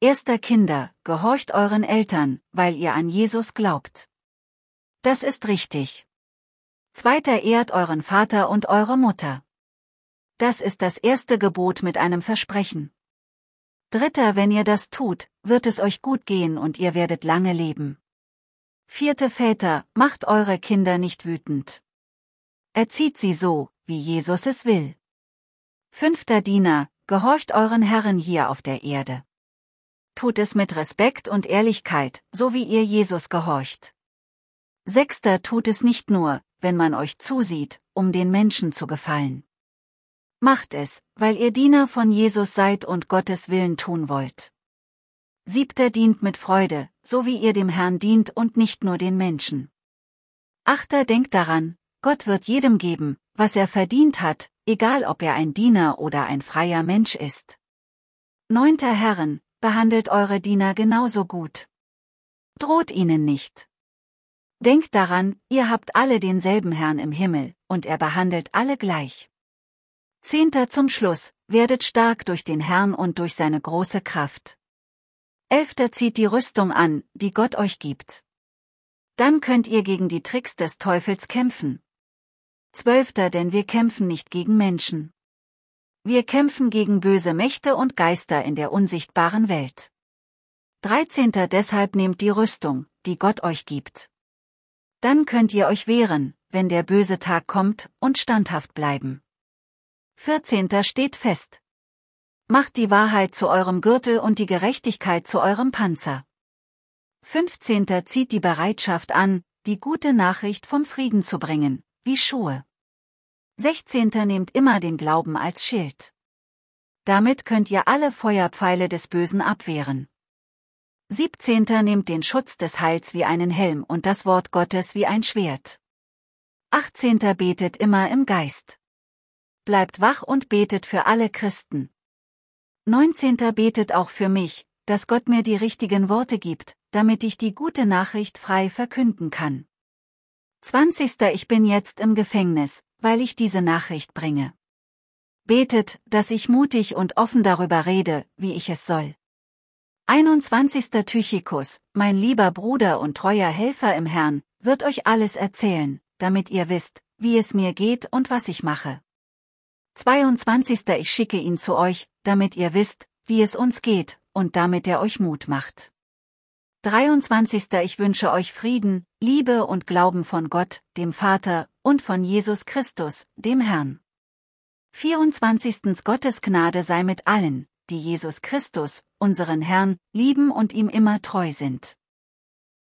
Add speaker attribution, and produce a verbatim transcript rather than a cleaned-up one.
Speaker 1: Erster Kinder, gehorcht euren Eltern, weil ihr an Jesus glaubt. Das ist richtig. Zweiter, ehrt euren Vater und eure Mutter. Das ist das erste Gebot mit einem Versprechen. Dritter, wenn ihr das tut, wird es euch gut gehen und ihr werdet lange leben. Vierte, Väter, macht eure Kinder nicht wütend. Erzieht sie so, wie Jesus es will. Fünfter, Diener, gehorcht euren Herren hier auf der Erde. Tut es mit Respekt und Ehrlichkeit, so wie ihr Jesus gehorcht. Sechster, tut es nicht nur, wenn man euch zusieht, um den Menschen zu gefallen. Macht es, weil ihr Diener von Jesus seid und Gottes Willen tun wollt. Siebter, dient mit Freude, so wie ihr dem Herrn dient und nicht nur den Menschen. Achter, denkt daran, Gott wird jedem geben, was er verdient hat, egal ob er ein Diener oder ein freier Mensch ist. Neunter, Herren, behandelt eure Diener genauso gut. Droht ihnen nicht. Denkt daran, ihr habt alle denselben Herrn im Himmel, und er behandelt alle gleich. Zehnter, zum Schluss, werdet stark durch den Herrn und durch seine große Kraft. Elfter, zieht die Rüstung an, die Gott euch gibt. Dann könnt ihr gegen die Tricks des Teufels kämpfen. Zwölfter, denn wir kämpfen nicht gegen Menschen. Wir kämpfen gegen böse Mächte und Geister in der unsichtbaren Welt. Dreizehnter, deshalb nehmt die Rüstung, die Gott euch gibt. Dann könnt ihr euch wehren, wenn der böse Tag kommt, und standhaft bleiben. Vierzehnter, steht fest. Macht die Wahrheit zu eurem Gürtel und die Gerechtigkeit zu eurem Panzer. Fünfzehnter, zieht die Bereitschaft an, die gute Nachricht vom Frieden zu bringen, wie Schuhe. Sechzehnter, nehmt immer den Glauben als Schild. Damit könnt ihr alle Feuerpfeile des Bösen abwehren. Siebzehnter, nehmt den Schutz des Heils wie einen Helm und das Wort Gottes wie ein Schwert. Achtzehnter, betet immer im Geist. Bleibt wach und betet für alle Christen. Neunzehnter, betet auch für mich, dass Gott mir die richtigen Worte gibt, damit ich die gute Nachricht frei verkünden kann. Zwanzigster, ich bin jetzt im Gefängnis, weil ich diese Nachricht bringe. Betet, dass ich mutig und offen darüber rede, wie ich es soll. einundzwanzigster Tychikus, mein lieber Bruder und treuer Helfer im Herrn, wird euch alles erzählen, damit ihr wisst, wie es mir geht und was ich mache. zweiundzwanzigster Ich schicke ihn zu euch, damit ihr wisst, wie es uns geht, und damit er euch Mut macht. dreiundzwanzigster Ich wünsche euch Frieden, Liebe und Glauben von Gott, dem Vater, und von Jesus Christus, dem Herrn. vierundzwanzigster Gottes Gnade sei mit allen, die Jesus Christus, unseren Herrn, lieben und ihm immer treu sind.